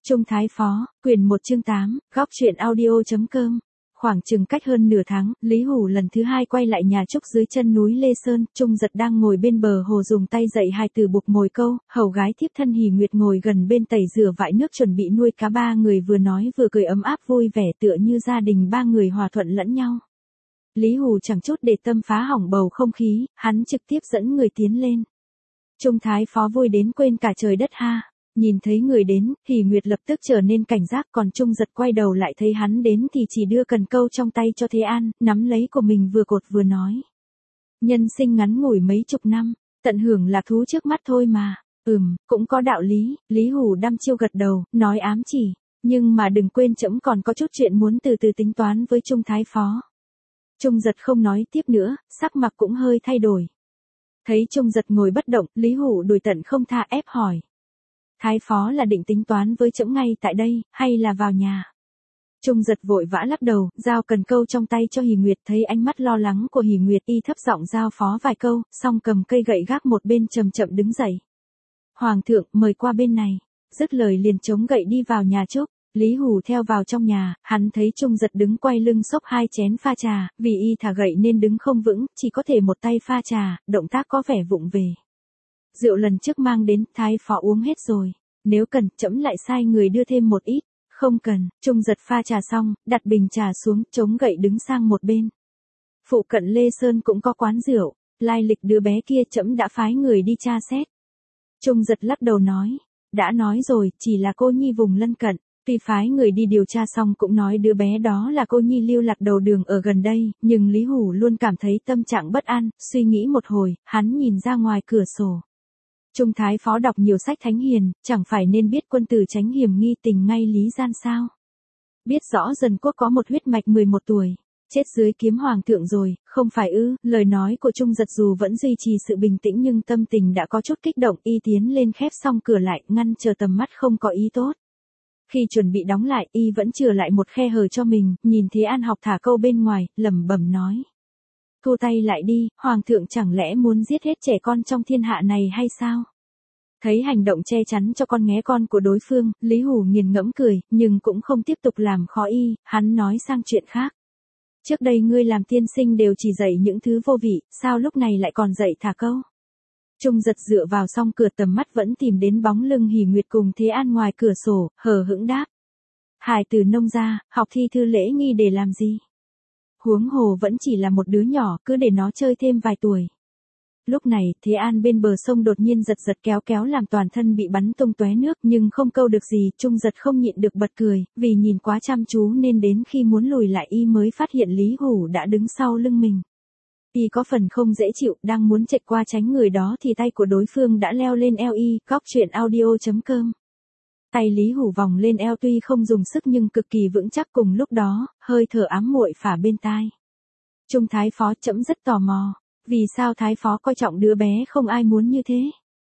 Trung Thái Phó, quyển 1 chương 8, góc truyện audio.com. Khoảng chừng cách hơn nửa tháng, Lý Hủ lần thứ hai quay lại nhà Trúc dưới chân núi Lê Sơn, Trung Giật đang ngồi bên bờ hồ dùng tay dạy hài từ buộc mồi câu, hầu gái thiếp thân Hỉ Nguyệt ngồi gần bên tẩy rửa vại nước chuẩn bị nuôi cá. Ba người vừa nói vừa cười ấm áp vui vẻ tựa như gia đình ba người hòa thuận lẫn nhau. Lý Hủ chẳng chút để tâm phá hỏng bầu không khí, hắn trực tiếp dẫn người tiến lên. Trung Thái Phó vui đến quên cả trời đất ha. Nhìn thấy người đến, Hỉ Nguyệt lập tức trở nên cảnh giác, còn Trung Giật quay đầu lại thấy hắn đến thì chỉ đưa cần câu trong tay cho Thế An, nắm lấy của mình vừa cột vừa nói. Nhân sinh ngắn ngủi mấy chục năm, tận hưởng lạc thú trước mắt thôi mà. Cũng có đạo lý. Lý Hủ đăm chiêu gật đầu, nói ám chỉ. Nhưng mà đừng quên trẫm còn có chút chuyện muốn từ từ tính toán với Trung Thái Phó. Trung Giật không nói tiếp nữa, sắc mặt cũng hơi thay đổi. Thấy Trung Giật ngồi bất động, Lý Hủ đuổi tận không tha ép hỏi. Thái Phó là định tính toán với trẫm ngay tại đây, hay là vào nhà? Trung Giật vội vã lắc đầu, giao cần câu trong tay cho Hỉ Nguyệt, thấy ánh mắt lo lắng của Hỉ Nguyệt, y thấp giọng giao phó vài câu, xong cầm cây gậy gác một bên chậm chậm đứng dậy. Hoàng thượng, mời qua bên này. Dứt lời liền chống gậy đi vào nhà Trúc. Lý Hủ theo vào trong nhà, hắn thấy Trung Giật đứng quay lưng xốc hai chén pha trà, vì y thả gậy nên đứng không vững, chỉ có thể một tay pha trà, động tác có vẻ vụng về. Rượu lần trước mang đến, Thái Phó uống hết rồi. Nếu cần, trẫm lại sai người đưa thêm một ít. Không cần. Trung Giật pha trà xong, đặt bình trà xuống, chống gậy đứng sang một bên. Phụ cận Lê Sơn cũng có quán rượu. Lai lịch đứa bé kia trẫm đã phái người đi tra xét. Trung Giật lắc đầu nói. Đã nói rồi, chỉ là cô nhi vùng lân cận. Tuy phái người đi điều tra xong cũng nói đứa bé đó là cô nhi lưu lạc đầu đường ở gần đây, nhưng Lý Hủ luôn cảm thấy tâm trạng bất an, suy nghĩ một hồi, hắn nhìn ra ngoài cửa sổ. Trung Thái Phó đọc nhiều sách thánh hiền, chẳng phải nên biết quân tử tránh hiểm nghi tình ngay lý gian sao? Biết rõ Dần Quốc có một huyết mạch 11 tuổi, chết dưới kiếm hoàng thượng rồi, không phải ư? Lời nói của Trung Giật dù vẫn duy trì sự bình tĩnh nhưng tâm tình đã có chút kích động, y tiến lên khép xong cửa lại, ngăn chờ tầm mắt không có ý tốt. Khi chuẩn bị đóng lại, y vẫn chừa lại một khe hở cho mình, nhìn Thế An học thả câu bên ngoài, lẩm bẩm nói. Thu tay lại đi, hoàng thượng chẳng lẽ muốn giết hết trẻ con trong thiên hạ này hay sao? Thấy hành động che chắn cho con nghé con của đối phương, Lý Hủ nghiền ngẫm cười, nhưng cũng không tiếp tục làm khó y, hắn nói sang chuyện khác. Trước đây ngươi làm tiên sinh đều chỉ dạy những thứ vô vị, sao lúc này lại còn dạy thả câu? Trung Giật dựa vào song cửa, tầm mắt vẫn tìm đến bóng lưng Hỉ Nguyệt cùng Thế An ngoài cửa sổ, hờ hững đáp. Hài từ nông gia, học thi thư lễ nghi để làm gì? Huống hồ vẫn chỉ là một đứa nhỏ, cứ để nó chơi thêm vài tuổi. Lúc này, Thế An bên bờ sông đột nhiên giật giật kéo kéo làm toàn thân bị bắn tung tóe nước, nhưng không câu được gì, Trung Giật không nhịn được bật cười, vì nhìn quá chăm chú nên đến khi muốn lùi lại y mới phát hiện Lý Hủ đã đứng sau lưng mình. Y có phần không dễ chịu, đang muốn chạy qua tránh người đó thì tay của đối phương đã leo lên eo y, góc truyện audio.com. Tay Lý Hủ vòng lên eo tuy không dùng sức nhưng cực kỳ vững chắc, cùng lúc đó, hơi thở ám muội phả bên tai. Trung Thái Phó, trẫm rất tò mò. Vì sao Thái Phó coi trọng đứa bé không ai muốn như thế?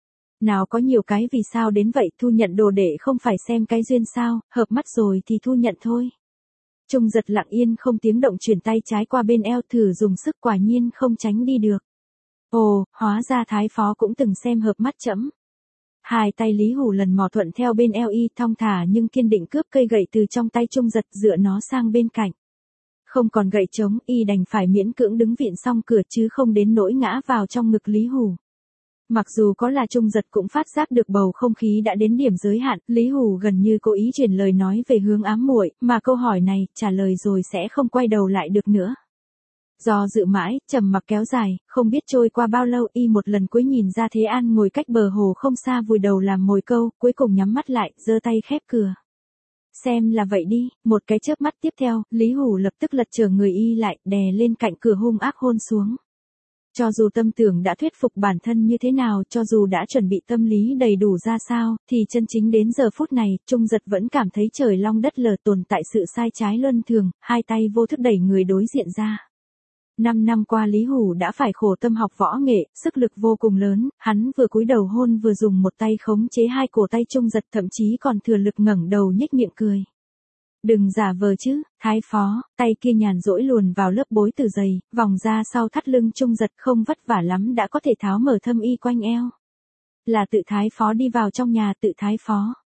Nào có nhiều cái vì sao đến vậy, thu nhận đồ đệ không phải xem cái duyên sao, hợp mắt rồi thì thu nhận thôi. Trung Giật lặng yên không tiếng động chuyển tay trái qua bên eo, thử dùng sức, quả nhiên không tránh đi được. Ồ, hóa ra Thái Phó cũng từng xem hợp mắt trẫm. Hai tay Lý Hủ lần mò thuận theo bên eo y, thong thả nhưng kiên định cướp cây gậy từ trong tay Trung Giật, dựa nó sang bên cạnh. Không còn gậy trống, y đành phải miễn cưỡng đứng vịn song cửa chứ không đến nỗi ngã vào trong ngực Lý Hủ. Mặc dù có là Trung Giật cũng phát giác được bầu không khí đã đến điểm giới hạn, Lý Hủ gần như cố ý chuyển lời nói về hướng ám muội, mà câu hỏi này, trả lời rồi sẽ không quay đầu lại được nữa. Do dự mãi, trầm mặc kéo dài, không biết trôi qua bao lâu, y một lần cuối nhìn ra Thế An ngồi cách bờ hồ không xa vùi đầu làm mồi câu, cuối cùng nhắm mắt lại, giơ tay khép cửa. Xem là vậy đi, một cái chớp mắt tiếp theo, Lý Hủ lập tức lật trở người y lại, đè lên cạnh cửa hung ác hôn xuống. Cho dù tâm tưởng đã thuyết phục bản thân như thế nào, cho dù đã chuẩn bị tâm lý đầy đủ ra sao, thì chân chính đến giờ phút này, Trung Giật vẫn cảm thấy trời long đất lở, tồn tại sự sai trái luân thường, hai tay vô thức đẩy người đối diện ra. 5 năm qua Lý Hủ đã phải khổ tâm học võ nghệ, sức lực vô cùng lớn, hắn vừa cúi đầu hôn vừa dùng một tay khống chế hai cổ tay Trung Giật, thậm chí còn thừa lực ngẩng đầu nhếch miệng cười. Đừng giả vờ chứ, Thái Phó, tay kia nhàn rỗi luồn vào lớp bối từ giày, vòng ra sau thắt lưng Trung Giật, không vất vả lắm đã có thể tháo mở thâm y quanh eo. Là tự Thái Phó đi vào trong nhà, tự Thái Phó.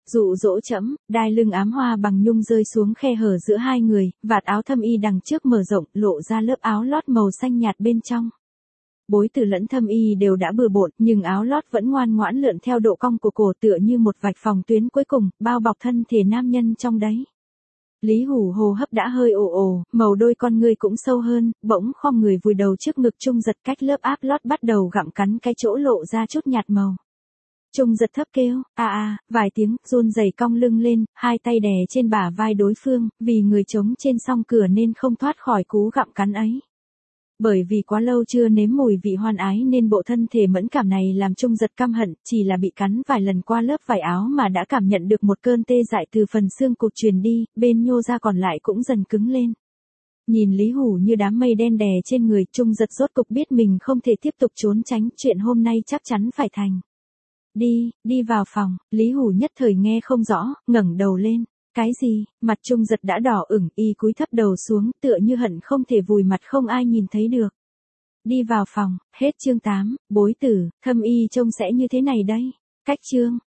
Dụ dỗ trẫm, đai lưng ám hoa bằng nhung rơi xuống khe hở giữa hai người, vạt áo thâm y đằng trước mở rộng, lộ ra lớp áo lót màu xanh nhạt bên trong. Bối tử lẫn thâm y đều đã bừa bộn, nhưng áo lót vẫn ngoan ngoãn lượn theo độ cong của cổ tựa như một vạch phòng tuyến cuối cùng, bao bọc thân thể nam nhân trong đấy. Lý Hủ hô hấp đã hơi ồ ồ, màu đôi con ngươi cũng sâu hơn, bỗng khom người vùi đầu trước ngực Trung Giật cách lớp áp lót bắt đầu gặm cắn cái chỗ lộ ra chút nhạt màu. Trung Giật thấp kêu, vài tiếng, run rẩy cong lưng lên, hai tay đè trên bả vai đối phương, vì người trống trên song cửa nên không thoát khỏi cú gặm cắn ấy. Bởi vì quá lâu chưa nếm mùi vị hoan ái nên bộ thân thể mẫn cảm này làm Trung Giật căm hận, chỉ là bị cắn vài lần qua lớp vải áo mà đã cảm nhận được một cơn tê dại từ phần xương cụt truyền đi, bên nhô ra còn lại cũng dần cứng lên. Nhìn Lý Hủ như đám mây đen đè trên người, Trung Giật rốt cục biết mình không thể tiếp tục trốn tránh, chuyện hôm nay chắc chắn phải thành. Đi vào phòng, Lý Hủ nhất thời nghe không rõ, ngẩng đầu lên. Cái gì? Mặt Trung Giật đã đỏ ửng, y cúi thấp đầu xuống, tựa như hận không thể vùi mặt không ai nhìn thấy được. Đi vào phòng, hết chương 8, bối tử, thâm y trông sẽ như thế này đây. Cách chương.